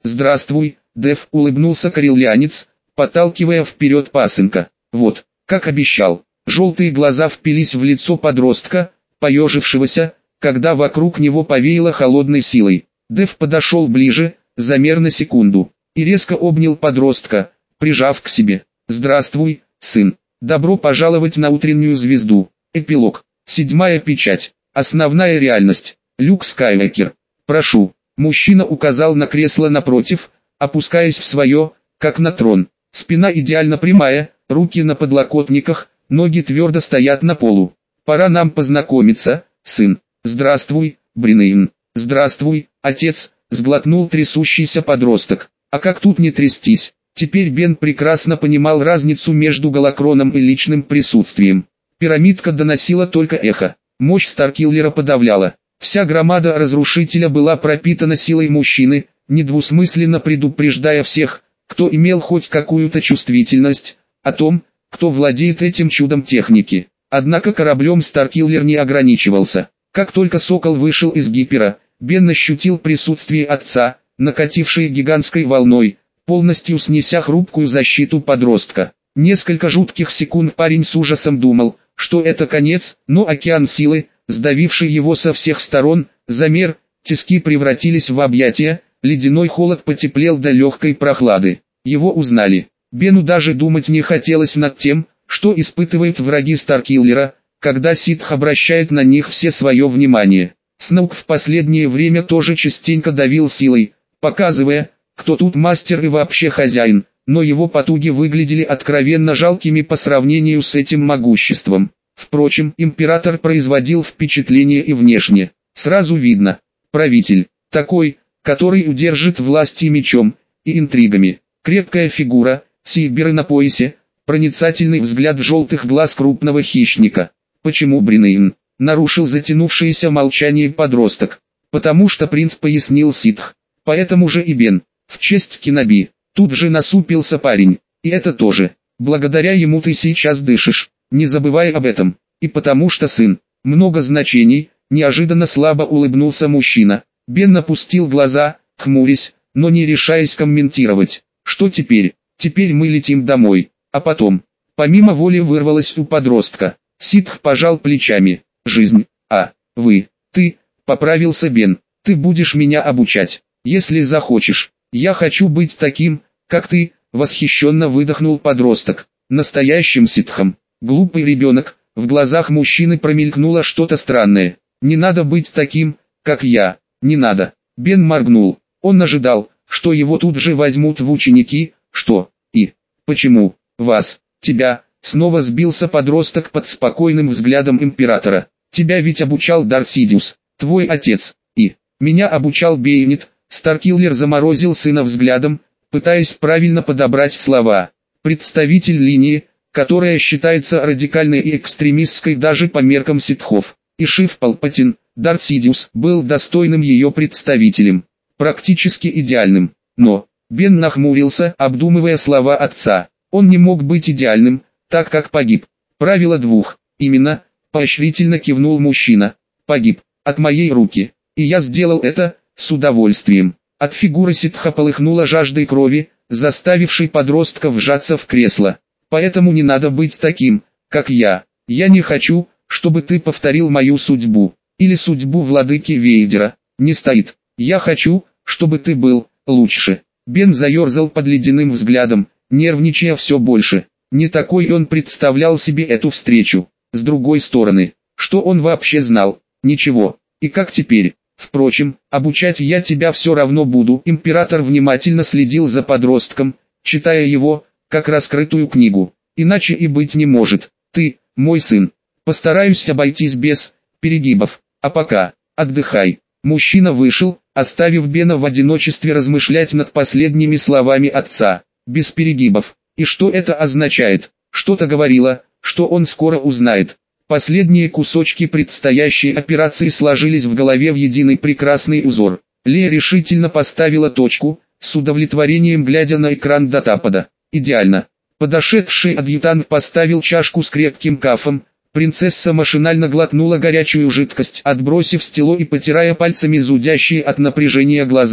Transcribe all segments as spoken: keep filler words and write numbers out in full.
«Здравствуй, Дэв», — улыбнулся карелианец, подталкивая вперед пасынка. «Вот, как обещал». Желтые глаза впились в лицо подростка, поежившегося, когда вокруг него повеяло холодной силой. Дэв подошел ближе, замер на секунду, и резко обнял подростка, прижав к себе. «Здравствуй, сын. Добро пожаловать на утреннюю звезду». Эпилог. Седьмая печать. Основная реальность. Люк Скайуокер. «Прошу». Мужчина указал на кресло напротив, опускаясь в свое, как на трон. Спина идеально прямая, руки на подлокотниках, ноги твердо стоят на полу. «Пора нам познакомиться, сын». «Здравствуй, Бринейн». «Здравствуй, отец», — сглотнул трясущийся подросток. А как тут не трястись? Теперь Бен прекрасно понимал разницу между голокроном и личным присутствием. Пирамидка доносила только эхо. Мощь Старкиллера подавляла. Вся громада разрушителя была пропитана силой мужчины, недвусмысленно предупреждая всех, кто имел хоть какую-то чувствительность, о том, кто владеет этим чудом техники. Однако кораблем Старкиллер не ограничивался. Как только Сокол вышел из гипера, Бен ощутил присутствие отца, накатившее гигантской волной, полностью снеся хрупкую защиту подростка. Несколько жутких секунд парень с ужасом думал, что это конец, но океан силы, сдавивший его со всех сторон, замер, тиски превратились в объятия, ледяной холод потеплел до легкой прохлады. Его узнали. Бену даже думать не хотелось над тем, что испытывают враги Старкиллера, когда ситх обращает на них все свое внимание. Сноук в последнее время тоже частенько давил силой, показывая, кто тут мастер и вообще хозяин, но его потуги выглядели откровенно жалкими по сравнению с этим могуществом. Впрочем, император производил впечатление и внешне. Сразу видно, правитель, такой, который удержит власть и мечом, и интригами. Крепкая фигура, сейберы на поясе, проницательный взгляд желтых глаз крупного хищника. «Почему Бринейн?» — нарушил затянувшееся молчание подросток. «Потому что принц пояснил ситх. Поэтому же и Бен, в честь Киноби». Тут же насупился парень. «И это тоже. Благодаря ему ты сейчас дышишь. Не забывай об этом. И потому что сын. Много значений», — неожиданно слабо улыбнулся мужчина. Бен опустил глаза, хмурясь, но не решаясь комментировать. «Что теперь? Теперь мы летим домой. А потом?» Помимо воли вырвалось у подростка. Ситх пожал плечами. «Жизнь. А, вы, ты», — поправился Бен. «Ты будешь меня обучать, если захочешь. Я хочу быть таким, как ты», — восхищенно выдохнул подросток. «Настоящим ситхом». Глупый ребенок, в глазах мужчины промелькнуло что-то странное. «Не надо быть таким, как я, не надо». Бен моргнул. Он ожидал, что его тут же возьмут в ученики. «Что? И? Почему? Вас? Тебя?» Снова сбился подросток под спокойным взглядом императора. «Тебя ведь обучал Дарсидиус, твой отец, и меня обучал Бейнет». Старкиллер заморозил сына взглядом, пытаясь правильно подобрать слова. Представитель линии, которая считается радикальной и экстремистской даже по меркам ситхов. И Шиф Палпатин, Дарсидиус, был достойным ее представителем. Практически идеальным. Но Бен нахмурился, обдумывая слова отца. Он не мог быть идеальным, так как погиб. Правило двух. Именно, поощрительно кивнул мужчина. Погиб. От моей руки. И я сделал это, с удовольствием. От фигуры ситха полыхнула жаждой крови, заставившей подростка вжаться в кресло. Поэтому не надо быть таким, как я. Я не хочу, чтобы ты повторил мою судьбу. Или судьбу владыки Вейдера. Не стоит. Я хочу, чтобы ты был лучше. Бен заерзал под ледяным взглядом, нервничая все больше. Не такой он представлял себе эту встречу. С другой стороны, что он вообще знал? Ничего. И как теперь? Впрочем, обучать я тебя все равно буду. Император внимательно следил за подростком, читая его, как раскрытую книгу. Иначе и быть не может. Ты, мой сын. Постараюсь обойтись без перегибов. А пока, отдыхай. Мужчина вышел, оставив Бена в одиночестве размышлять над последними словами отца. Без перегибов. И что это означает? Что-то говорило, что он скоро узнает. Последние кусочки предстоящей операции сложились в голове в единый прекрасный узор. Лея решительно поставила точку, с удовлетворением глядя на экран датапада. Идеально. Подошедший адъютант поставил чашку с крепким кафом. Принцесса машинально глотнула горячую жидкость, отбросив стело и потирая пальцами зудящие от напряжения глаза.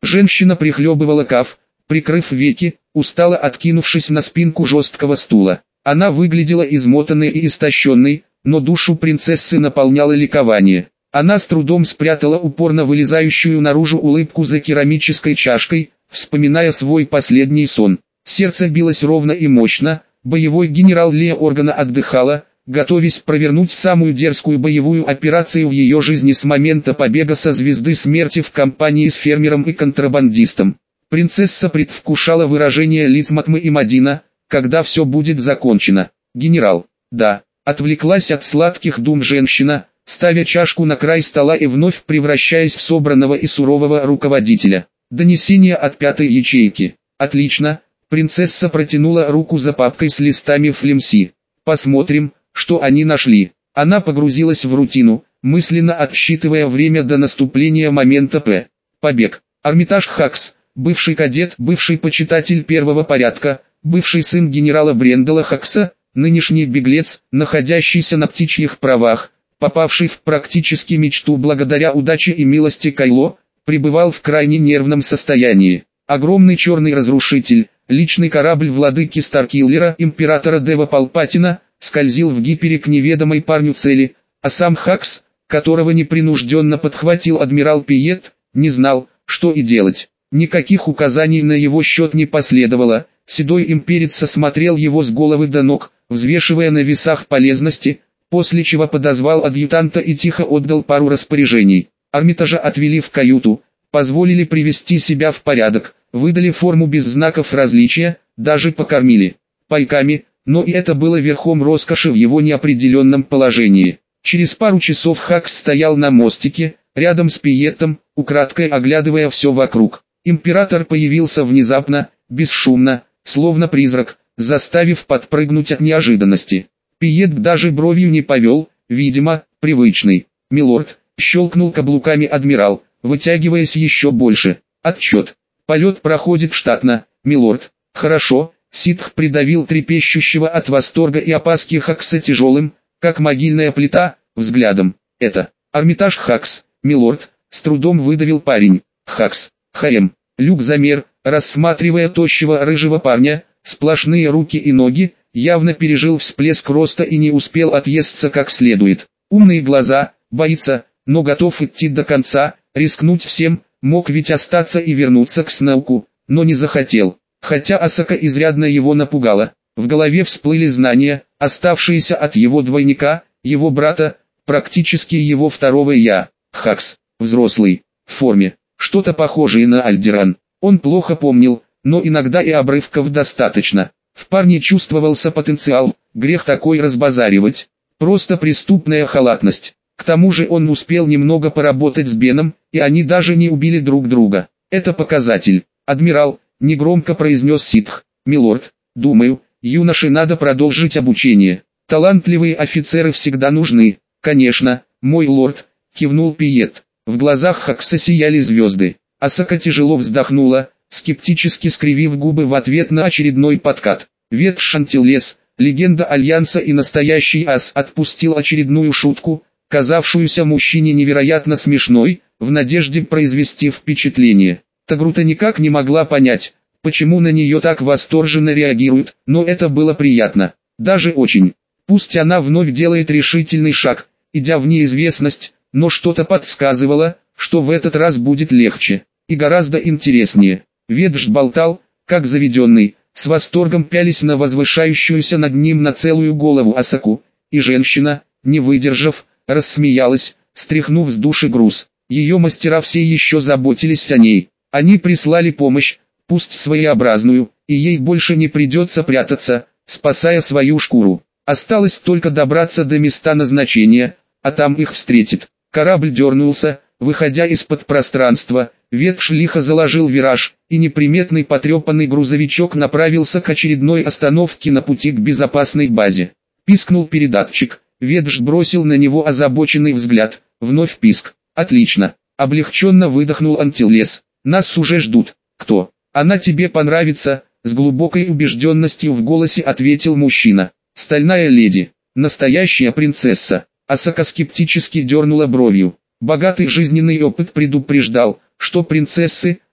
Женщина прихлебывала каф, прикрыв веки, устало откинувшись на спинку жесткого стула. Она выглядела измотанной и истощенной, но душу принцессы наполняло ликование. Она с трудом спрятала упорно вылезающую наружу улыбку за керамической чашкой, вспоминая свой последний сон. Сердце билось ровно и мощно, боевой генерал Лея Органа отдыхала, готовясь провернуть самую дерзкую боевую операцию в ее жизни с момента побега со звезды смерти в компании с фермером и контрабандистом. Принцесса предвкушала выражение лиц Матмы и Мадина, когда все будет закончено. «Генерал, да», отвлеклась от сладких дум женщина, ставя чашку на край стола и вновь превращаясь в собранного и сурового руководителя. «Донесение от пятой ячейки. Отлично», принцесса протянула руку за папкой с листами флемси. «Посмотрим, что они нашли». Она погрузилась в рутину, мысленно отсчитывая время до наступления момента П. Побег. Армитаж Хакс, бывший кадет, бывший почитатель первого порядка, бывший сын генерала Брендела Хакса, нынешний беглец, находящийся на птичьих правах, попавший в практически мечту благодаря удаче и милости Кайло, пребывал в крайне нервном состоянии. Огромный черный разрушитель, личный корабль владыки Старкиллера, императора Дева Палпатина, скользил в гипере к неведомой парню цели, а сам Хакс, которого непринужденно подхватил адмирал Пиет, не знал, что и делать. Никаких указаний на его счет не последовало, седой имперец осмотрел его с головы до ног, взвешивая на весах полезности, после чего подозвал адъютанта и тихо отдал пару распоряжений. Армитажа отвели в каюту, позволили привести себя в порядок, выдали форму без знаков различия, даже покормили пайками, но и это было верхом роскоши в его неопределенном положении. Через пару часов Хакс стоял на мостике, рядом с Пиетом, украдкой оглядывая все вокруг. Император появился внезапно, бесшумно, словно призрак, заставив подпрыгнуть от неожиданности. Пиет даже бровью не повел, видимо, привычный. «Милорд», щелкнул каблуками адмирал, вытягиваясь еще больше. «Отчет. Полет проходит штатно, милорд». «Хорошо». Ситх придавил трепещущего от восторга и опаски Хакса тяжелым, как могильная плита, взглядом. «Это Армитаж Хакс, милорд», с трудом выдавил парень. «Хакс, Хаем». Люк замер, рассматривая тощего рыжего парня, сплошные руки и ноги, явно пережил всплеск роста и не успел отъесться как следует. Умные глаза, боится, но готов идти до конца, рискнуть всем, мог ведь остаться и вернуться к Снауку, но не захотел. Хотя Асака изрядно его напугала, в голове всплыли знания, оставшиеся от его двойника, его брата, практически его второго «я». Хакс, взрослый, в форме, что-то похожее на Альдеран. Он плохо помнил, но иногда и обрывков достаточно. В парне чувствовался потенциал, грех такой разбазаривать. Просто преступная халатность. К тому же он успел немного поработать с Беном, и они даже не убили друг друга. Это показатель. «Адмирал», негромко произнес Ситх. «Милорд, думаю, юноше надо продолжить обучение. Талантливые офицеры всегда нужны». «Конечно, мой лорд», кивнул Пиет. В глазах Хакса сияли звезды. Асака тяжело вздохнула, скептически скривив губы в ответ на очередной подкат. Вет Шантиллес, легенда Альянса и настоящий ас, отпустил очередную шутку, казавшуюся мужчине невероятно смешной, в надежде произвести впечатление. Тагрута никак не могла понять, почему на нее так восторженно реагируют, но это было приятно, даже очень. Пусть она вновь делает решительный шаг, идя в неизвестность, но что-то подсказывало, что в этот раз будет легче и гораздо интереснее. Ведж болтал, как заведенный, с восторгом пялись на возвышающуюся над ним на целую голову Асаку, и женщина, не выдержав, рассмеялась, стряхнув с души груз. Ее мастера все еще заботились о ней. Они прислали помощь, пусть своеобразную, и ей больше не придется прятаться, спасая свою шкуру. Осталось только добраться до места назначения, а там их встретит. Корабль дернулся, выходя из-под пространства, Ветш лихо заложил вираж, и неприметный потрепанный грузовичок направился к очередной остановке на пути к безопасной базе. Пискнул передатчик, Ветш бросил на него озабоченный взгляд, вновь писк. «Отлично!» — облегченно выдохнул Антиллес. «Нас уже ждут». «Кто?» «Она тебе понравится», — с глубокой убежденностью в голосе ответил мужчина. «Стальная леди, настоящая принцесса». Асака скептически дернула бровью. Богатый жизненный опыт предупреждал, что принцессы,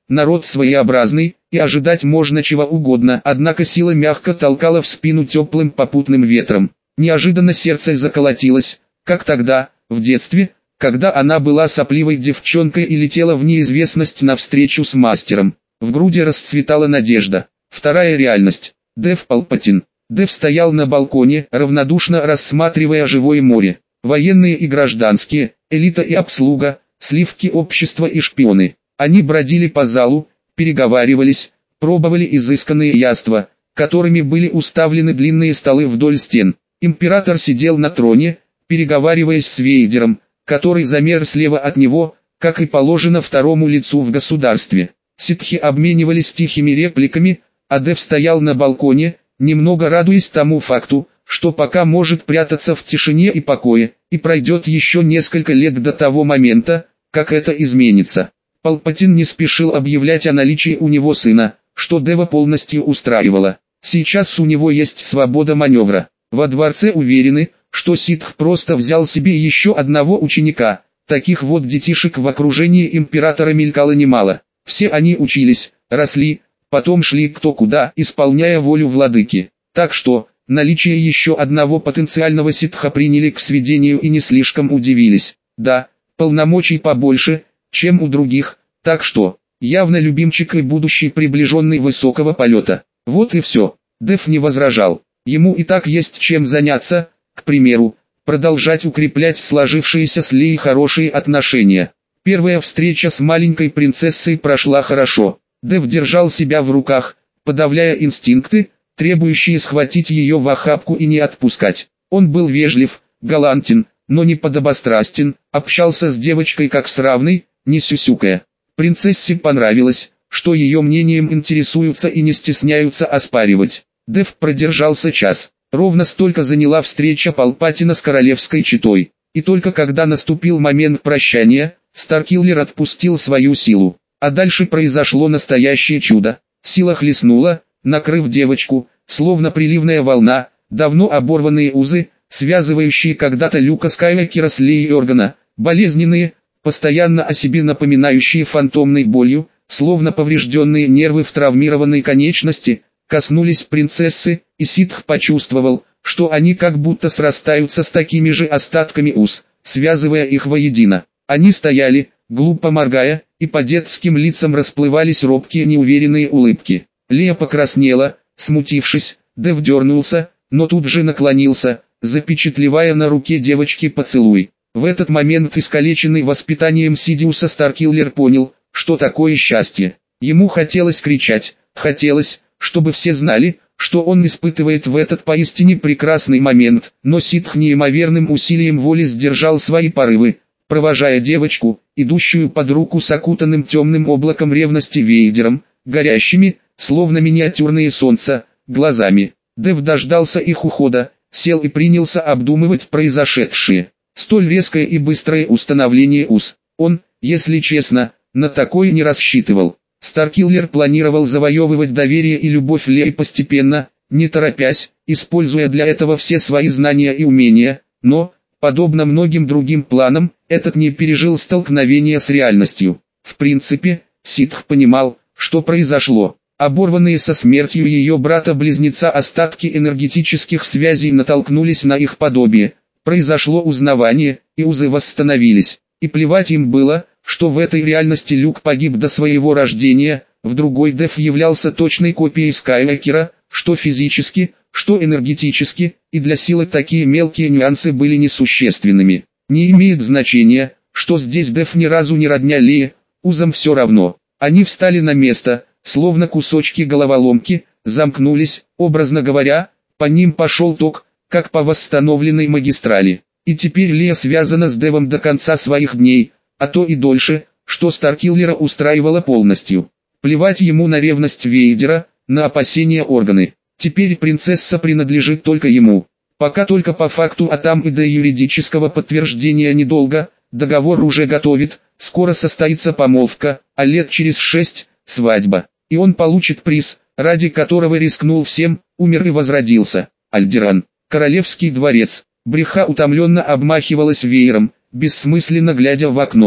Народ своеобразный, и ожидать можно чего угодно, однако сила мягко толкала в спину теплым попутным ветром. Неожиданно сердце заколотилось, как тогда, в детстве, когда она была сопливой девчонкой и летела в неизвестность навстречу с мастером. В груди расцветала надежда. Вторая реальность. Дэв Палпатин. Дэв стоял на балконе, равнодушно рассматривая живое море. Военные и гражданские, элита и обслуга, сливки общества и шпионы. Они бродили по залу, переговаривались, пробовали изысканные яства, которыми были уставлены длинные столы вдоль стен. Император сидел на троне, переговариваясь с Вейдером, который замер слева от него, как и положено второму лицу в государстве. Ситхи обменивались тихими репликами, а Дэв стоял на балконе, немного радуясь тому факту, что пока может прятаться в тишине и покое, и пройдет еще несколько лет до того момента, как это изменится. Палпатин не спешил объявлять о наличии у него сына, что Дэва полностью устраивало. Сейчас у него есть свобода маневра. Во дворце уверены, что Ситх просто взял себе еще одного ученика. Таких вот детишек в окружении императора мелькало немало. Все они учились, росли, потом шли кто куда, исполняя волю владыки. Так что, наличие еще одного потенциального ситха приняли к сведению и не слишком удивились. Да, полномочий побольше, чем у других, так что, явно любимчик и будущий приближенный высокого полета. Вот и все. Дэв не возражал. Ему и так есть чем заняться, к примеру, продолжать укреплять сложившиеся с Леей хорошие отношения. Первая встреча с маленькой принцессой прошла хорошо. Дэв держал себя в руках, подавляя инстинкты, требующие схватить ее в охапку и не отпускать. Он был вежлив, галантен, но не подобострастен, общался с девочкой как с равной, не сюсюкая. Принцессе понравилось, что ее мнением интересуются и не стесняются оспаривать. Дэв продержался час. Ровно столько заняла встреча Палпатина с королевской четой. И только когда наступил момент прощания, Старкиллер отпустил свою силу. А дальше произошло настоящее чудо. Сила хлестнула, накрыв девочку, словно приливная волна, давно оборванные узы, связывающие когда-то Люка Скайуокера с Леей Органа, болезненные, постоянно о себе напоминающие фантомной болью, словно поврежденные нервы в травмированной конечности, коснулись принцессы, и Ситх почувствовал, что они как будто срастаются с такими же остатками уз, связывая их воедино. Они стояли, глупо моргая, и по детским лицам расплывались робкие неуверенные улыбки. Лея покраснела, смутившись, Дэв дернулся, но тут же наклонился, запечатлевая на руке девочки поцелуй. В этот момент искалеченный воспитанием Сидиуса Старкиллер понял, что такое счастье. Ему хотелось кричать, хотелось, чтобы все знали, что он испытывает в этот поистине прекрасный момент, но Ситх неимоверным усилием воли сдержал свои порывы, провожая девочку, идущую под руку с окутанным темным облаком ревности Вейдером, горящими, словно миниатюрные солнца, глазами. Дэв дождался их ухода, сел и принялся обдумывать произошедшее. Столь резкое и быстрое установление уз. Он, если честно, на такое не рассчитывал. Старкиллер планировал завоевывать доверие и любовь Леи постепенно, не торопясь, используя для этого все свои знания и умения, но, подобно многим другим планам, этот не пережил столкновения с реальностью. В принципе, Ситх понимал, что произошло. Оборванные со смертью ее брата-близнеца остатки энергетических связей натолкнулись на их подобие. Произошло узнавание, и узы восстановились. И плевать им было, что в этой реальности Люк погиб до своего рождения, в другой Дэв являлся точной копией Скайуокера, что физически, что энергетически, и для силы такие мелкие нюансы были несущественными. Не имеет значения, что здесь Дэв ни разу не родня Леи, узам все равно. Они встали на место, словно кусочки головоломки, замкнулись, образно говоря, по ним пошел ток, как по восстановленной магистрали. И теперь Лея связана с Дэвом до конца своих дней, а то и дольше, что Старкиллера устраивало полностью. Плевать ему на ревность Вейдера, на опасения Органы. Теперь принцесса принадлежит только ему. Пока только по факту, а там и до юридического подтверждения недолго, договор уже готовит, скоро состоится помолвка, а лет через шесть – свадьба. И он получит приз, ради которого рискнул всем, умер и возродился. Альдеран. Королевский дворец. Бреха утомленно обмахивалась веером, бессмысленно глядя в окно.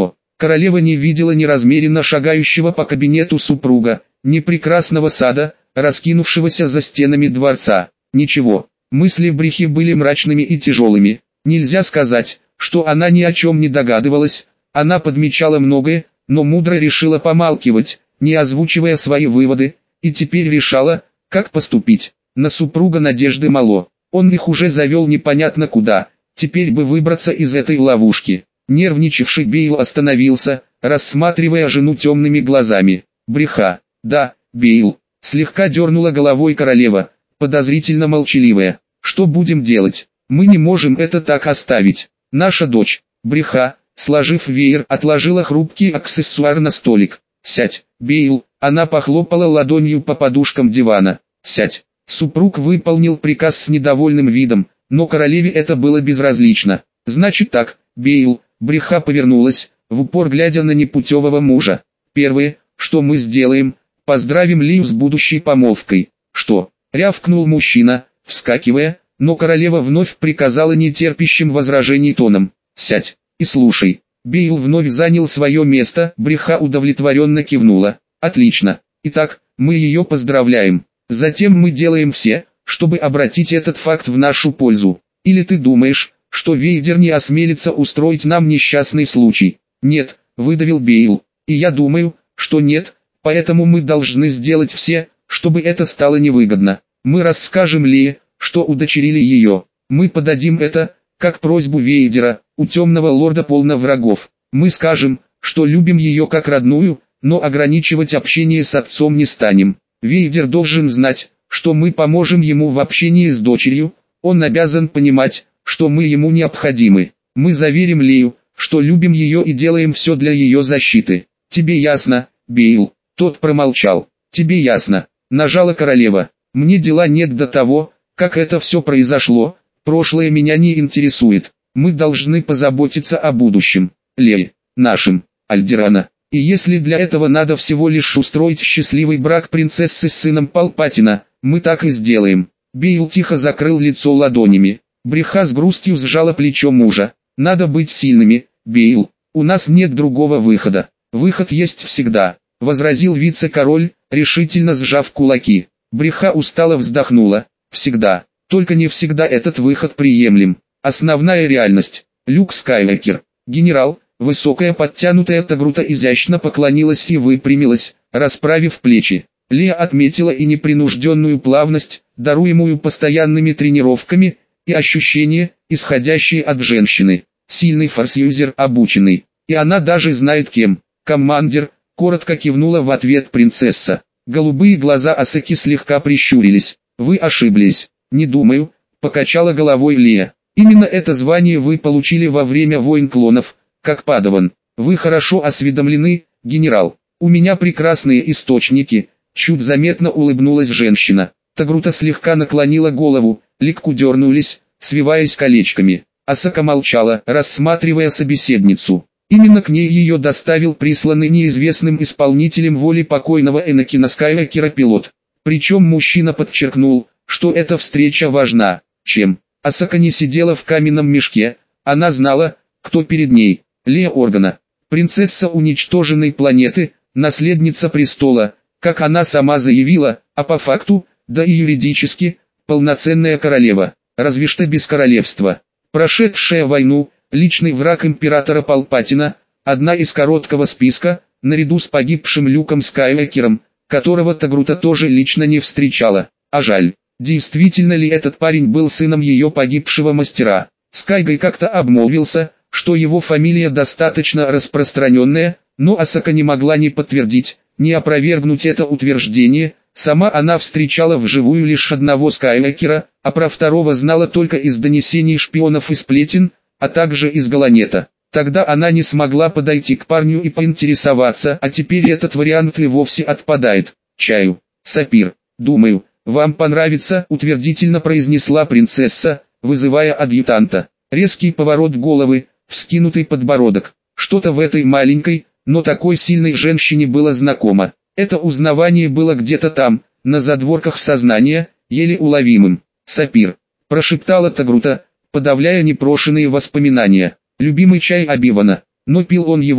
Королева не видела ни размеренно шагающего по кабинету супруга, ни прекрасного сада, раскинувшегося за стенами дворца. Ничего. Мысли Брихи были мрачными и тяжелыми. Нельзя сказать, что она ни о чем не догадывалась, она подмечала многое, но мудро решила помалкивать, не озвучивая свои выводы, и теперь решала, как поступить. На супруга надежды мало, он их уже завел непонятно куда, теперь бы выбраться из этой ловушки. Нервничавший Бейл остановился, рассматривая жену темными глазами. Бриха. Да, Бейл. Слегка дернула головой королева, подозрительно молчаливая. Что будем делать? Мы не можем это так оставить. Наша дочь, Бриха, сложив веер, отложила хрупкий аксессуар на столик. Сядь, Бейл. Она похлопала ладонью по подушкам дивана. Сядь. Супруг выполнил приказ с недовольным видом, но королеве это было безразлично. Значит так, Бейл. Бриха повернулась, в упор глядя на непутевого мужа. Первое, что мы сделаем, поздравим Лию с будущей помолвкой. Что? Рявкнул мужчина, вскакивая, но королева вновь приказала нетерпящим возражений тоном. Сядь и слушай. Бейл вновь занял свое место, Бриха удовлетворенно кивнула. Отлично. Итак, мы ее поздравляем. Затем мы делаем все, чтобы обратить этот факт в нашу пользу. Или ты думаешь, что Вейдер не осмелится устроить нам несчастный случай? Нет, выдавил Бейл. И я думаю, что нет, поэтому мы должны сделать все, чтобы это стало невыгодно. Мы расскажем Лие, что удочерили ее. Мы подадим это, как просьбу Вейдера, у темного лорда полно врагов. Мы скажем, что любим ее как родную, но ограничивать общение с отцом не станем. Вейдер должен знать, что мы поможем ему в общении с дочерью, он обязан понимать, что мы ему необходимы. Мы заверим Лию, что любим ее и делаем все для ее защиты. Тебе ясно, Бейл? Тот промолчал. Тебе ясно? Нажала королева. Мне дела нет до того, как это все произошло, прошлое меня не интересует. Мы должны позаботиться о будущем. Лее, нашим, Альдерана. И если для этого надо всего лишь устроить счастливый брак принцессы с сыном Палпатина, мы так и сделаем. Бейл тихо закрыл лицо ладонями. Бриха с грустью сжала плечо мужа. Надо быть сильными, Бейл. У нас нет другого выхода. Выход есть всегда, возразил вице-король, решительно сжав кулаки. Бриха устало вздохнула. Всегда. Только не всегда этот выход приемлем. Основная реальность. Люк Скайуокер. Генерал, высокая подтянутая Тагрута изящно поклонилась и выпрямилась, расправив плечи. Лия отметила и непринужденную плавность, даруемую постоянными тренировками, и ощущение, исходящее от женщины. Сильный форсюзер, обученный. И она даже знает кем. Командир, коротко кивнула в ответ принцесса. Голубые глаза Асаки слегка прищурились. Вы ошиблись. Не думаю, покачала головой Лия. Именно это звание вы получили во время войн клонов, как падаван. Вы хорошо осведомлены, генерал. У меня прекрасные источники. Чуть заметно улыбнулась женщина. Тагрута слегка наклонила голову, ликку дернулись, свиваясь колечками. Асака молчала, рассматривая собеседницу. Именно к ней ее доставил присланный неизвестным исполнителем воли покойного Энакина Скайуокера пилот. Причем мужчина подчеркнул, что эта встреча важна. Чем? Асака не сидела в каменном мешке, она знала, кто перед ней. Лея Органа, принцесса уничтоженной планеты, наследница престола, как она сама заявила, а по факту, да и юридически, полноценная королева, разве что без королевства. Прошедшая войну, личный враг императора Палпатина, одна из короткого списка, наряду с погибшим Люком Скайуокером, которого Тагрута тоже лично не встречала. А жаль, действительно ли этот парень был сыном ее погибшего мастера? Скайгай как-то обмолвился, что его фамилия достаточно распространенная, но Асака не могла ни подтвердить, ни опровергнуть это утверждение. Сама она встречала вживую лишь одного Скайуокера, а про второго знала только из донесений шпионов и сплетен, а также из Галанета. Тогда она не смогла подойти к парню и поинтересоваться, а теперь этот вариант и вовсе отпадает. Чаю, Сапир, думаю, вам понравится, утвердительно произнесла принцесса, вызывая адъютанта. Резкий поворот головы, вскинутый подбородок. Что-то в этой маленькой, но такой сильной женщине было знакомо. Это узнавание было где-то там, на задворках сознания, еле уловимым. «Сапир», – прошептала Тагрута, подавляя непрошенные воспоминания. Любимый чай Обивана, но пил он его,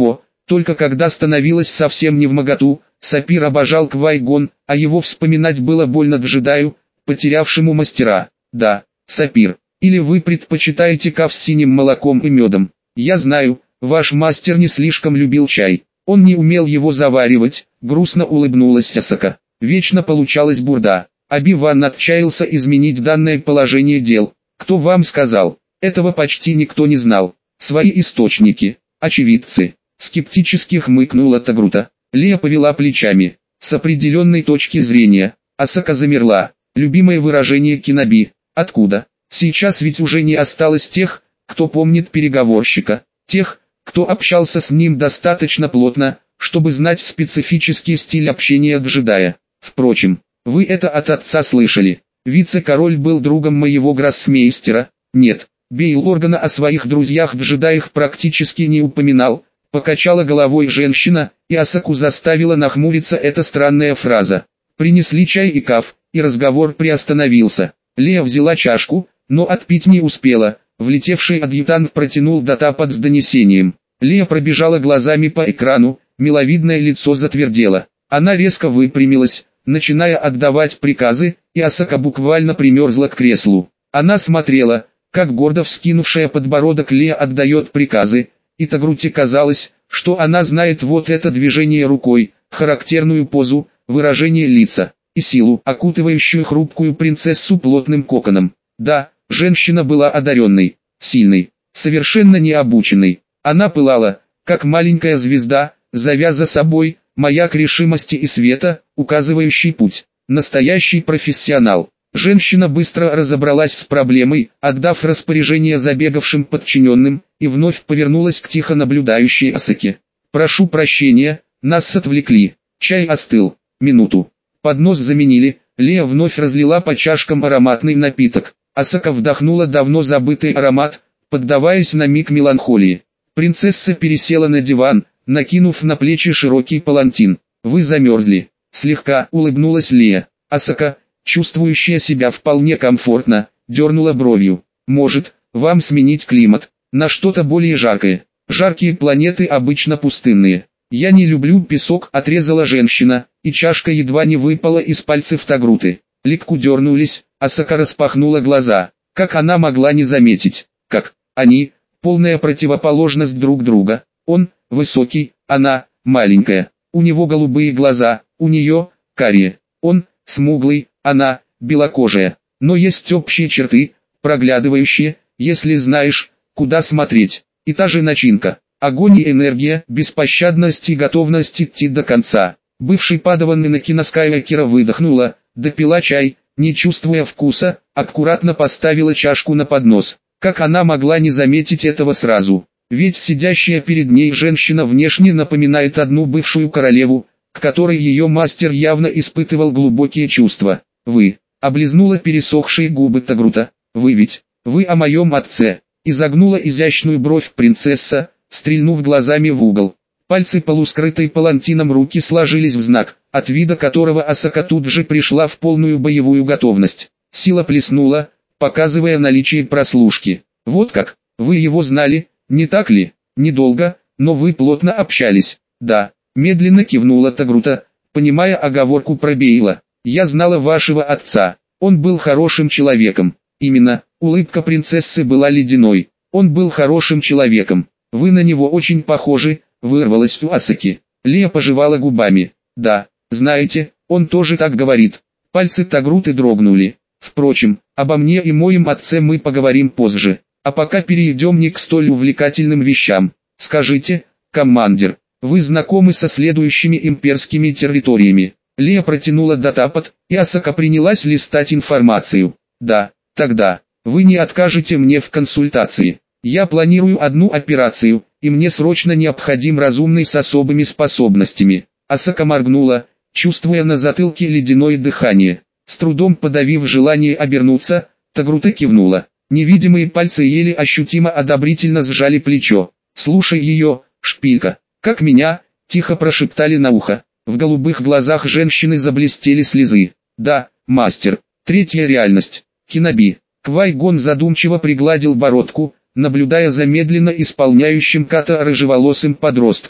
Только когда становилось совсем невмоготу, Сапир обожал Квай-Гон, а его вспоминать было больно джедаю, потерявшему мастера. Да, Сапир, или вы предпочитаете кав с синим молоком и медом? Я знаю, ваш мастер не слишком любил чай. Он не умел его заваривать, грустно улыбнулась Асака. Вечно получалась бурда. Оби-Ван отчаялся изменить данное положение дел. Кто вам сказал? Этого почти никто не знал. Свои источники, очевидцы. Скептически хмыкнула Тагрута. Лея повела плечами. С определенной точки зрения. Асака замерла. Любимое выражение Киноби. Откуда? Сейчас ведь уже не осталось тех, кто помнит переговорщика. Тех, кто общался с ним достаточно плотно, чтобы знать специфический стиль общения джедая. Впрочем, вы это от отца слышали. Вице-король был другом моего гроссмейстера. Нет, Бейл Органа о своих друзьях-джедаях практически не упоминал. Покачала головой женщина, и Асаку заставила нахмуриться эта странная фраза. Принесли чай и кав, и разговор приостановился. Лея взяла чашку, но отпить не успела. Влетевший адъютант протянул датапад с донесением. Лея пробежала глазами по экрану, миловидное лицо затвердело. Она резко выпрямилась, начиная отдавать приказы, и Асака буквально примерзла к креслу. Она смотрела, как гордо вскинувшая подбородок Лея отдает приказы, и Тагруте казалось, что она знает вот это движение рукой, характерную позу, выражение лица, и силу, окутывающую хрупкую принцессу плотным коконом. Да, женщина была одаренной, сильной, совершенно необученной. Она пылала, как маленькая звезда, зовя за собой маяк решимости и света, указывающий путь. Настоящий профессионал. Женщина быстро разобралась с проблемой, отдав распоряжение забегавшим подчиненным, и вновь повернулась к тихо наблюдающей Асаке. «Прошу прощения, нас отвлекли. Чай остыл. Минуту». Поднос заменили, Лея вновь разлила по чашкам ароматный напиток. Асака вдохнула давно забытый аромат, поддаваясь на миг меланхолии. Принцесса пересела на диван, накинув на плечи широкий палантин. «Вы замерзли». Слегка улыбнулась Лея. Асака, чувствующая себя вполне комфортно, дернула бровью. «Может, вам сменить климат на что-то более жаркое? Жаркие планеты обычно пустынные». «Я не люблю песок», — отрезала женщина, и чашка едва не выпала из пальцев Тагруты. Липку дернулись, Асака распахнула глаза. Как она могла не заметить? Как они, полная противоположность друг друга. Он высокий, она маленькая. У него голубые глаза, у нее карие. Он смуглый, она белокожая. Но есть общие черты, проглядывающие, если знаешь, куда смотреть. И та же начинка. Огонь и энергия, беспощадность и готовность идти до конца. Бывший падаван Инакина Скайуокера выдохнула, допила чай, не чувствуя вкуса, аккуратно поставила чашку на поднос. Как она могла не заметить этого сразу? Ведь сидящая перед ней женщина внешне напоминает одну бывшую королеву, к которой ее мастер явно испытывал глубокие чувства. «Вы», — облизнула пересохшие губы Тагрута, — «вы ведь, вы о моем отце», — изогнула изящную бровь принцесса, стрельнув глазами в угол. Пальцы полускрытой палантином руки сложились в знак, от вида которого Асака тут же пришла в полную боевую готовность. Сила плеснула, показывая наличие прослушки. «Вот как, вы его знали, не так ли? Недолго, но вы плотно общались». «Да», — медленно кивнула Тагрута, понимая оговорку про Бейла. «Я знала вашего отца, он был хорошим человеком». «Именно», — улыбка принцессы была ледяной. «Он был хорошим человеком. Вы на него очень похожи», — вырвалось у Асаки. Лея пожевала губами. «Да, знаете, он тоже так говорит». Пальцы Тагруты дрогнули. «Впрочем, обо мне и моем отце мы поговорим позже. А пока перейдем не к столь увлекательным вещам. Скажите, командир, вы знакомы со следующими имперскими территориями?» Лея протянула датапад, и Асака принялась листать информацию. «Да, тогда, вы не откажете мне в консультации. Я планирую одну операцию, и мне срочно необходим разумный с особыми способностями». Асака моргнула, чувствуя на затылке ледяное дыхание. С трудом подавив желание обернуться, Тагрута кивнула. Невидимые пальцы еле ощутимо одобрительно сжали плечо. «Слушай ее, шпилька, как меня», — тихо прошептали на ухо. В голубых глазах женщины заблестели слезы. «Да, мастер. Третья реальность. Киноби». Квай-Гон задумчиво пригладил бородку, наблюдая за медленно исполняющим ката рыжеволосым подростком.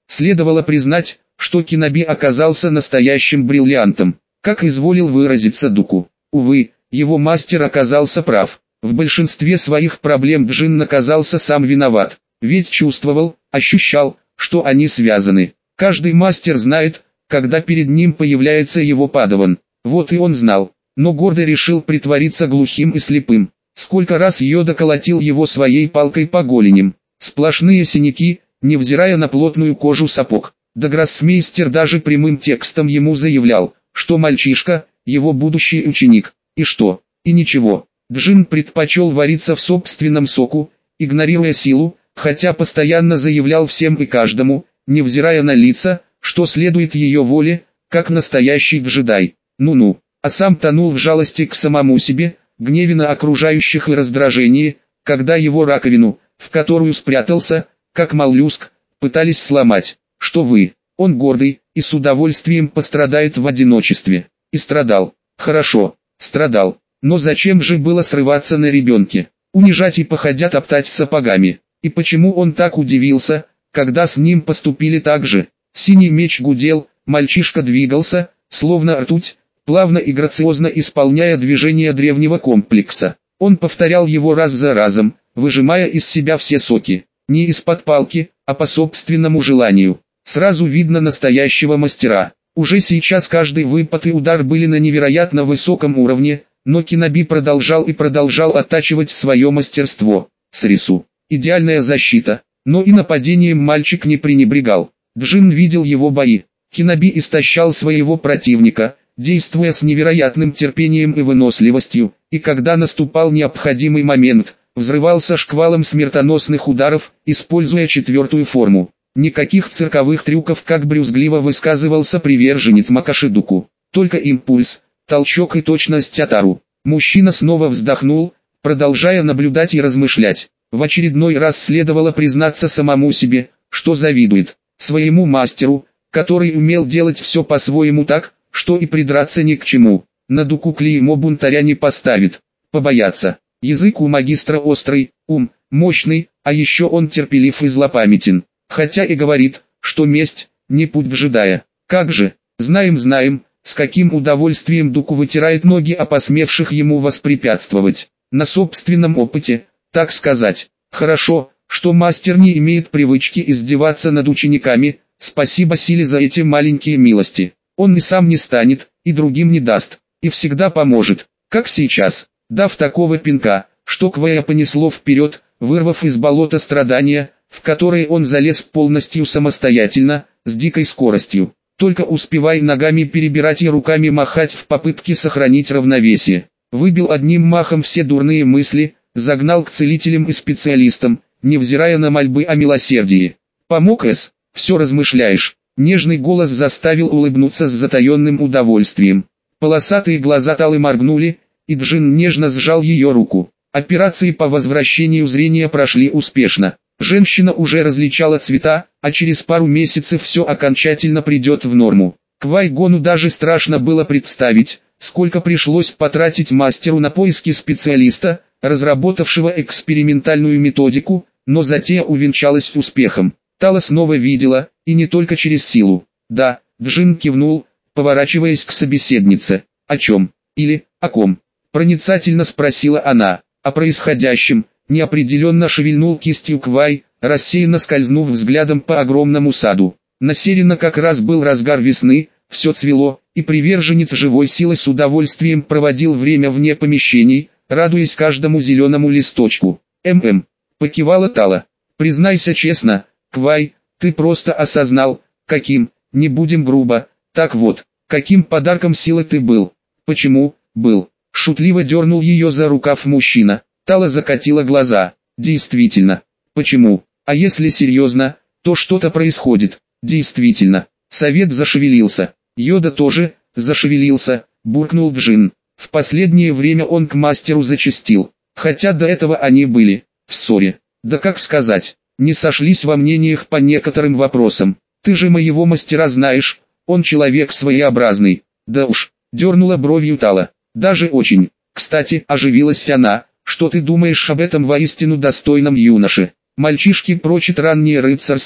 Следовало признать, что Киноби оказался настоящим бриллиантом, как изволил выразиться Дуку. Увы, его мастер оказался прав. В большинстве своих проблем Джин оказался сам виноват, ведь чувствовал, ощущал, что они связаны. Каждый мастер знает, когда перед ним появляется его падаван. Вот и он знал, но гордо решил притвориться глухим и слепым. Сколько раз Йода колотил его своей палкой по голеням. Сплошные синяки, невзирая на плотную кожу сапог. Да гроссмейстер даже прямым текстом ему заявлял, что мальчишка – его будущий ученик. И что? И ничего. Джин предпочел вариться в собственном соку, игнорируя силу, хотя постоянно заявлял всем и каждому, невзирая на лица, что следует ее воле, как настоящий джедай. Ну-ну, а сам тонул в жалости к самому себе, гневе на окружающих и раздражении, когда его раковину, в которую спрятался, как моллюск, пытались сломать. Что вы, он гордый, и с удовольствием пострадает в одиночестве. И страдал. Хорошо, страдал. Но зачем же было срываться на ребенке, унижать и походя топтать сапогами? И почему он так удивился, когда с ним поступили так же? Синий меч гудел, мальчишка двигался, словно ртуть, плавно и грациозно исполняя движения древнего комплекса. Он повторял его раз за разом, выжимая из себя все соки. Не из-под палки, а по собственному желанию. Сразу видно настоящего мастера. Уже сейчас каждый выпад и удар были на невероятно высоком уровне, но Киноби продолжал и продолжал оттачивать свое мастерство. Срису. Идеальная защита. Но и нападением мальчик не пренебрегал. Джин видел его бои. Киноби истощал своего противника, действуя с невероятным терпением и выносливостью, и когда наступал необходимый момент, взрывался шквалом смертоносных ударов, используя четвертую форму. Никаких цирковых трюков, как брюзгливо высказывался приверженец Макашидуку. Только импульс, толчок и точность атару. Мужчина снова вздохнул, продолжая наблюдать и размышлять. В очередной раз следовало признаться самому себе, что завидует своему мастеру, который умел делать все по-своему так, что и придраться ни к чему. На Дуку клеймо бунтаря не поставит. Побояться. Язык у магистра острый, ум мощный, а еще он терпелив и злопамятен. Хотя и говорит, что месть – не путь джедая. Как же, знаем-знаем, с каким удовольствием Дуку вытирает ноги о посмевших ему воспрепятствовать. На собственном опыте, так сказать. Хорошо, что мастер не имеет привычки издеваться над учениками, спасибо силе за эти маленькие милости. Он и сам не станет, и другим не даст, и всегда поможет, как сейчас, дав такого пинка, что Квая понесло вперед, вырвав из болота страдания, в которое он залез полностью самостоятельно, с дикой скоростью. Только успевай ногами перебирать и руками махать в попытке сохранить равновесие. Выбил одним махом все дурные мысли, загнал к целителям и специалистам, невзирая на мольбы о милосердии. Помог Эс, все размышляешь. Нежный голос заставил улыбнуться с затаенным удовольствием. Полосатые глаза Талы моргнули, и Джин нежно сжал ее руку. Операции по возвращению зрения прошли успешно. Женщина уже различала цвета, а через пару месяцев все окончательно придет в норму. Квай-Гону даже страшно было представить, сколько пришлось потратить мастеру на поиски специалиста, разработавшего экспериментальную методику, но затея увенчалась успехом. Тала снова видела, и не только через силу. Да, Джин кивнул, поворачиваясь к собеседнице. О чем? Или, о ком? Проницательно спросила она. О происходящем. Неопределенно шевельнул кистью Квай, рассеянно скользнув взглядом по огромному саду. На Серена как раз был разгар весны, все цвело, и приверженец живой силы с удовольствием проводил время вне помещений, радуясь каждому зеленому листочку. «М-м», покивала Тала. «Признайся честно, Квай, ты просто осознал, каким, не будем грубо, так вот, каким подарком силы ты был». «Почему, был?» Шутливо дернул ее за рукав мужчина. Тала закатила глаза. Действительно. Почему? А если серьезно, то что-то происходит. Действительно. Совет зашевелился. Йода тоже зашевелился, буркнул Джин. В последнее время он к мастеру зачастил. Хотя до этого они были в ссоре. Да как сказать, не сошлись во мнениях по некоторым вопросам. Ты же моего мастера знаешь, он человек своеобразный. Да уж, дернула бровью Тала. Даже очень. Кстати, оживилась она. Что ты думаешь об этом воистину достойном юноше? Мальчишки прочат раннее рыцарство,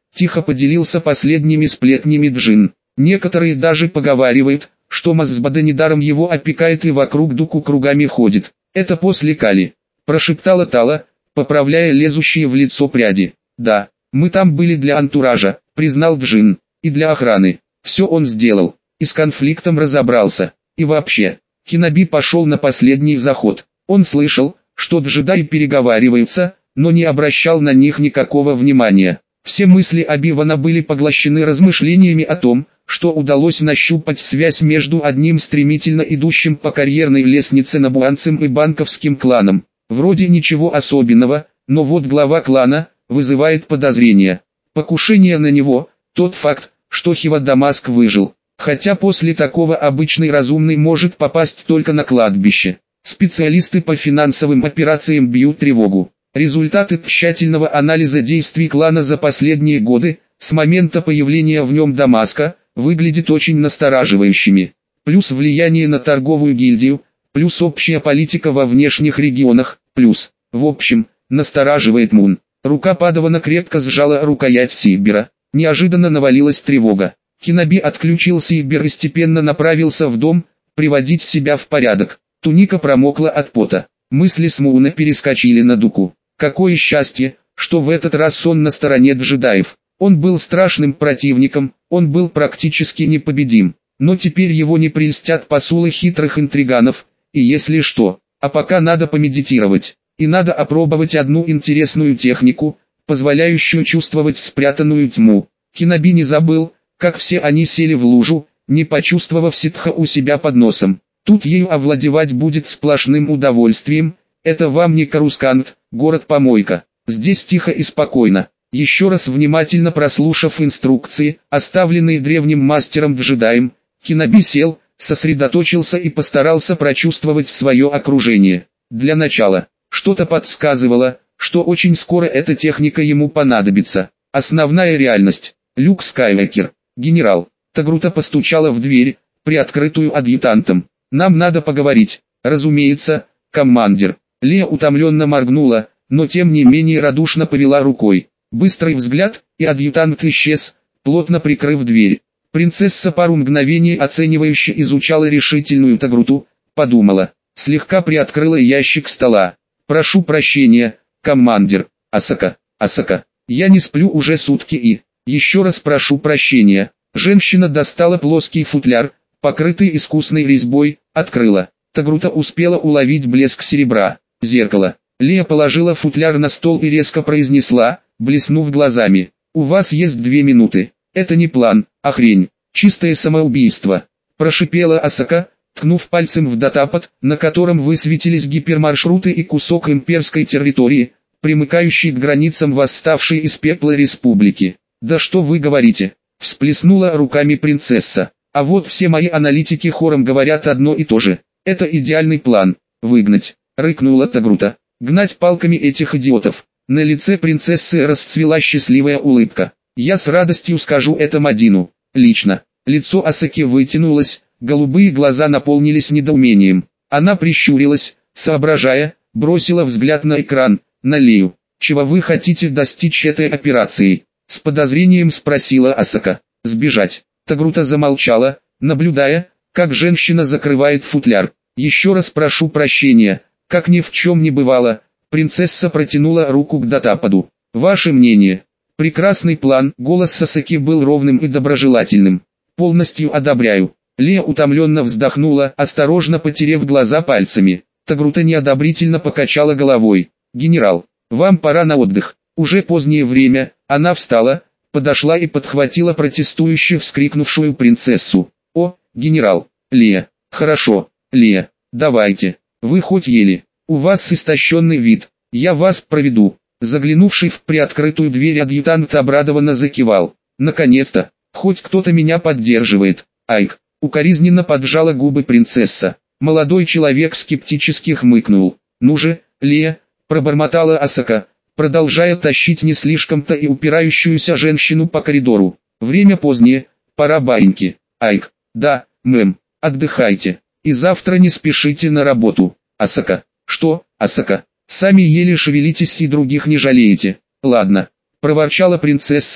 Тихо поделился последними сплетнями Джин. Некоторые даже поговаривают, что Мазбада недаром его опекает и вокруг Дуку кругами ходит. Это после Кали, прошептала Тала, поправляя лезущие в лицо пряди. Да, мы там были для антуража, признал Джин, и для охраны. Все он сделал, и с конфликтом разобрался. И вообще, Киноби пошел на последний заход. Он слышал, что джедаи переговариваются, но не обращал на них никакого внимания. Все мысли Оби-Вана были поглощены размышлениями о том, что удалось нащупать связь между одним стремительно идущим по карьерной лестнице набуанцем и банковским кланом. Вроде ничего особенного, но вот глава клана вызывает подозрения. Покушение на него, тот факт, что Хива Дамаск выжил. Хотя после такого обычный разумный может попасть только на кладбище. Специалисты по финансовым операциям бьют тревогу. Результаты тщательного анализа действий клана за последние годы, с момента появления в нем Дамаска, выглядят очень настораживающими. Плюс влияние на торговую гильдию, плюс общая политика во внешних регионах, плюс, в общем, настораживает Мун. Рука Падавана крепко сжала рукоять Сибера. Неожиданно навалилась тревога. Киноби отключил Сибер и степенно направился в дом, приводить себя в порядок. Туника промокла от пота. Мысли Смуна перескочили на Дуку. Какое счастье, что в этот раз он на стороне джедаев. Он был страшным противником, он был практически непобедим. Но теперь его не прельстят посулы хитрых интриганов, и если что, а пока надо помедитировать. И надо опробовать одну интересную технику, позволяющую чувствовать спрятанную тьму. Киноби не забыл, как все они сели в лужу, не почувствовав ситха у себя под носом. Тут ею овладевать будет сплошным удовольствием. Это вам не Карускант, город-помойка. Здесь тихо и спокойно. Еще раз внимательно прослушав инструкции, оставленные древним мастером-джедаем, Киноби сел, сосредоточился и постарался прочувствовать свое окружение. Для начала, что-то подсказывало, что очень скоро эта техника ему понадобится. Основная реальность. Люк Скайуокер. Генерал. Тагрута постучала в дверь, приоткрытую адъютантом. «Нам надо поговорить». «Разумеется, командир». Лея утомленно моргнула, но тем не менее радушно повела рукой. Быстрый взгляд, и адъютант исчез, плотно прикрыв дверь. Принцесса пару мгновений оценивающе изучала решительную Тагруту, подумала, слегка приоткрыла ящик стола. «Прошу прощения, командир, Асака, Асака, я не сплю уже сутки и, еще раз прошу прощения». Женщина достала плоский футляр, покрытый искусной резьбой, открыла. Тагрута успела уловить блеск серебра. Зеркало. Лея положила футляр на стол и резко произнесла, блеснув глазами. «У вас есть две минуты. Это не план, а хрень. Чистое самоубийство». Прошипела Асака, ткнув пальцем в датапад, на котором высветились гипермаршруты и кусок имперской территории, примыкающий к границам восставшей из пепла республики. «Да что вы говорите?» — всплеснула руками принцесса. «А вот все мои аналитики хором говорят одно и то же. Это идеальный план. Выгнать», — рыкнула Тагрута. «Гнать палками этих идиотов». На лице принцессы расцвела счастливая улыбка. «Я с радостью скажу это Мадину. Лично». Лицо Асаки вытянулось, голубые глаза наполнились недоумением. Она прищурилась, соображая, бросила взгляд на экран, на Лею. «Чего вы хотите достичь этой операцией?» С подозрением спросила Асака. «Сбежать». Тагрута замолчала, наблюдая, как женщина закрывает футляр. «Еще раз прошу прощения, как ни в чем не бывало». Принцесса протянула руку к датападу. «Ваше мнение?» «Прекрасный план». Голос Асаки был ровным и доброжелательным. «Полностью одобряю». Лея утомленно вздохнула, осторожно потерев глаза пальцами. Тагрута неодобрительно покачала головой. «Генерал, вам пора на отдых». Уже позднее время, она встала, подошла и подхватила протестующе вскрикнувшую принцессу. «О, генерал, Лея, хорошо, Лея, давайте, вы хоть ели, у вас истощенный вид, я вас проведу». Заглянувший в приоткрытую дверь адъютант обрадованно закивал. «Наконец-то, хоть кто-то меня поддерживает». «Айк», укоризненно поджала губы принцесса. Молодой человек скептически хмыкнул. «Ну же, Лея», пробормотала Асака, продолжая тащить не слишком-то и упирающуюся женщину по коридору. «Время позднее, пора баиньки». «Айк, да, мэм, отдыхайте. И завтра не спешите на работу». «Асака». «Что, Асака, сами еле шевелитесь и других не жалеете». «Ладно», проворчала принцесса,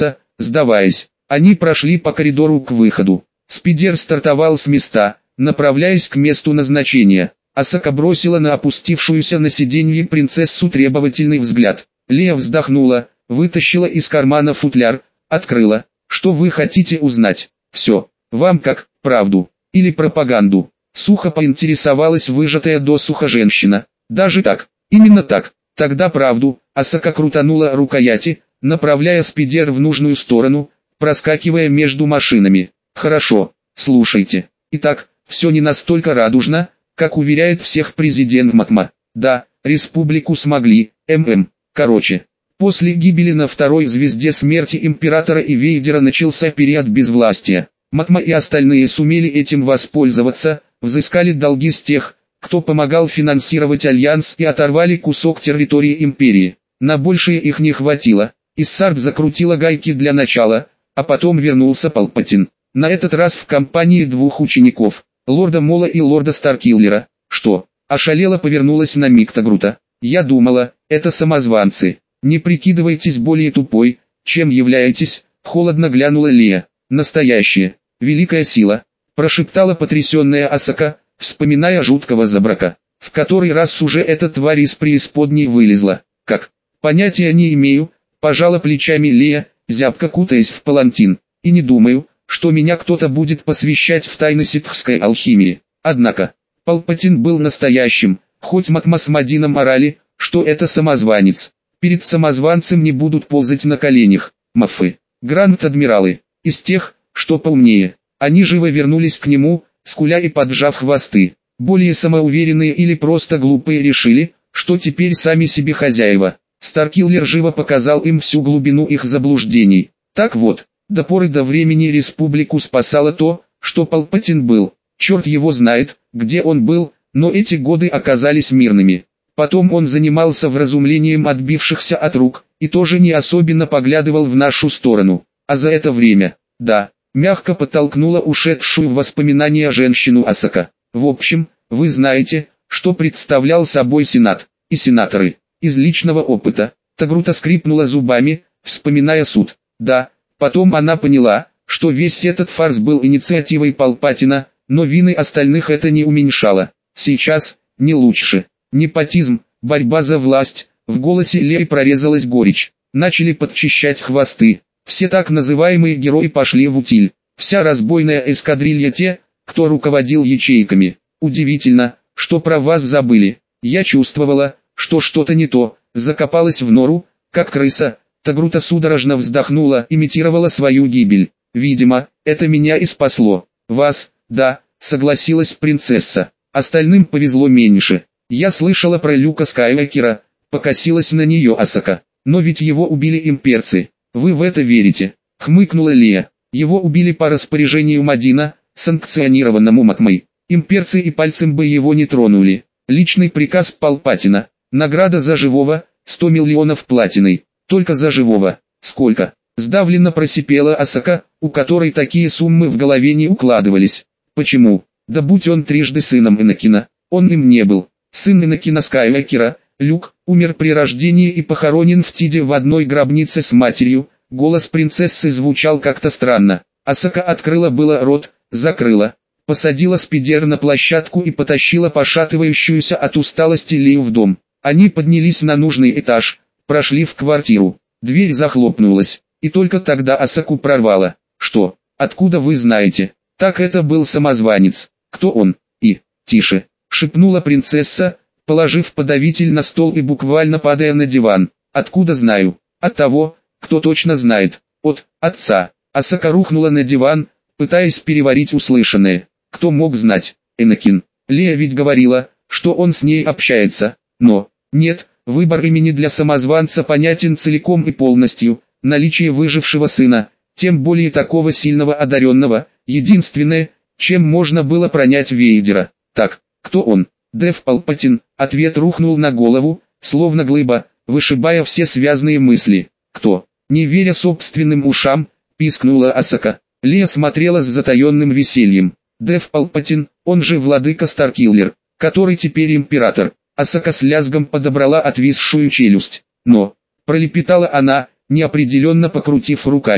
Сдаваясь, они прошли по коридору к выходу. Спидер стартовал с места, направляясь к месту назначения. Асака бросила на опустившуюся на сиденье принцессу требовательный взгляд. Лея вздохнула, вытащила из кармана футляр, открыла. «Что вы хотите узнать?» «Все. Вам как, правду? Или пропаганду?» Сухо поинтересовалась выжатая досуха женщина. «Даже так?» «Именно так. Тогда правду». Асака крутанула рукояти, направляя спидер в нужную сторону, проскакивая между машинами. «Хорошо, слушайте. Итак, все не настолько радужно, как уверяет всех президент Макма. Да, республику смогли, ММ. Короче, после гибели на второй звезде смерти императора и Вейдера начался период безвластия. Макма и остальные сумели этим воспользоваться, взыскали долги с тех, кто помогал финансировать Альянс, и оторвали кусок территории империи. На большее их не хватило. Иссард закрутила гайки для начала, а потом вернулся Палпатин. На этот раз в компании двух учеников, лорда Мола и лорда Старкиллера. Что? Ошалела повернулась на миг Тагрута. Я думала, это самозванцы. Не прикидывайтесь более тупой, чем являетесь, холодно глянула Лея. Настоящая, великая сила, прошептала потрясенная Асака, вспоминая жуткого Забрака. В который раз уже эта тварь из преисподней вылезла. Как? Понятия не имею, пожала плечами Лея, зябко кутаясь в палантин. И не думаю, что меня кто-то будет посвящать в тайны ситхской алхимии. Однако, Палпатин был настоящим, хоть Макма с Мадином орали, что это самозванец. Перед самозванцем не будут ползать на коленях. Мафы, гранд-адмиралы, из тех, что поумнее. Они живо вернулись к нему, скуля и поджав хвосты. Более самоуверенные или просто глупые решили, что теперь сами себе хозяева. Старкиллер живо показал им всю глубину их заблуждений. Так вот, до поры до времени республику спасало то, что Палпатин был. Черт его знает, где он был, но эти годы оказались мирными. Потом он занимался вразумлением отбившихся от рук, и тоже не особенно поглядывал в нашу сторону. А за это время, да, мягко подтолкнула ушедшую в воспоминания женщину Асака. В общем, вы знаете, что представлял собой Сенат, и сенаторы. Из личного опыта, Тагрута скрипнула зубами, вспоминая суд. Да, потом она поняла, что весь этот фарс был инициативой Палпатина, но вины остальных это не уменьшало. Сейчас, не лучше. Непотизм, борьба за власть, в голосе Леи прорезалась горечь. Начали подчищать хвосты. Все так называемые герои пошли в утиль. Вся разбойная эскадрилья те, кто руководил ячейками. Удивительно, что про вас забыли. Я чувствовала, что что-то не то, закопалась в нору, как крыса. Тагрута судорожно вздохнула, имитировала свою гибель. Видимо, это меня и спасло. Вас, да, согласилась принцесса. Остальным повезло меньше. Я слышала про Люка Скайуокера, покосилась на нее Асака. Но ведь его убили имперцы. Вы в это верите? Хмыкнула Лея. Его убили по распоряжению Мадина, санкционированному Макмой. Имперцы и пальцем бы его не тронули. Личный приказ Палпатина. Награда за живого, сто миллионов платиной. Только за живого. Сколько? Сдавленно просипела Асака, у которой такие суммы в голове не укладывались. Почему? Да будь он трижды сыном Энакина. Он им не был. Сын Энакина Скайуокера, Люк, умер при рождении и похоронен в Тиде в одной гробнице с матерью. Голос принцессы звучал как-то странно. Асака открыла было рот, закрыла. Посадила спидер на площадку и потащила пошатывающуюся от усталости Лею в дом. Они поднялись на нужный этаж, прошли в квартиру. Дверь захлопнулась, и только тогда Асаку прорвало. Что? Откуда вы знаете? Так это был самозванец. Кто он? И, тише, шепнула принцесса, положив подавитель на стол и буквально падая на диван. Откуда знаю? От того, кто точно знает. От отца. Асака рухнула на диван, пытаясь переварить услышанное. Кто мог знать? Энакин. Лея ведь говорила, что он с ней общается. Но, нет, выбор имени для самозванца понятен целиком и полностью. Наличие выжившего сына, тем более такого сильного одаренного, единственное, чем можно было пронять Вейдера. Так, кто он? Дэв Палпатин. Ответ рухнул на голову, словно глыба, вышибая все связанные мысли. Кто? Не веря собственным ушам, пискнула Асака. Лея смотрела с затаенным весельем. Дэв Палпатин, он же владыка Старкиллер, который теперь император. Асака с лязгом подобрала отвисшую челюсть. Но, пролепетала она, неопределенно покрутив руками.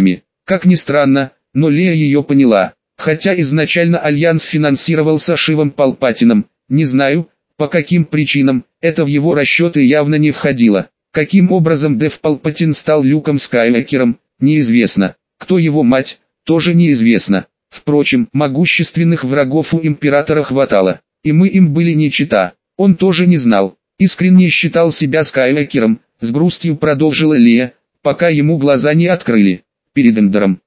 Как ни странно, но Лея ее поняла. Хотя изначально Альянс финансировался Шивом Палпатином, не знаю, по каким причинам, это в его расчеты явно не входило. Каким образом Дэв Палпатин стал Люком Скайуокером, неизвестно. Кто его мать, тоже неизвестно. Впрочем, могущественных врагов у Императора хватало, и мы им были не чета. Он тоже не знал, искренне считал себя Скайуокером, с грустью продолжила Лея, пока ему глаза не открыли. Перед Эндором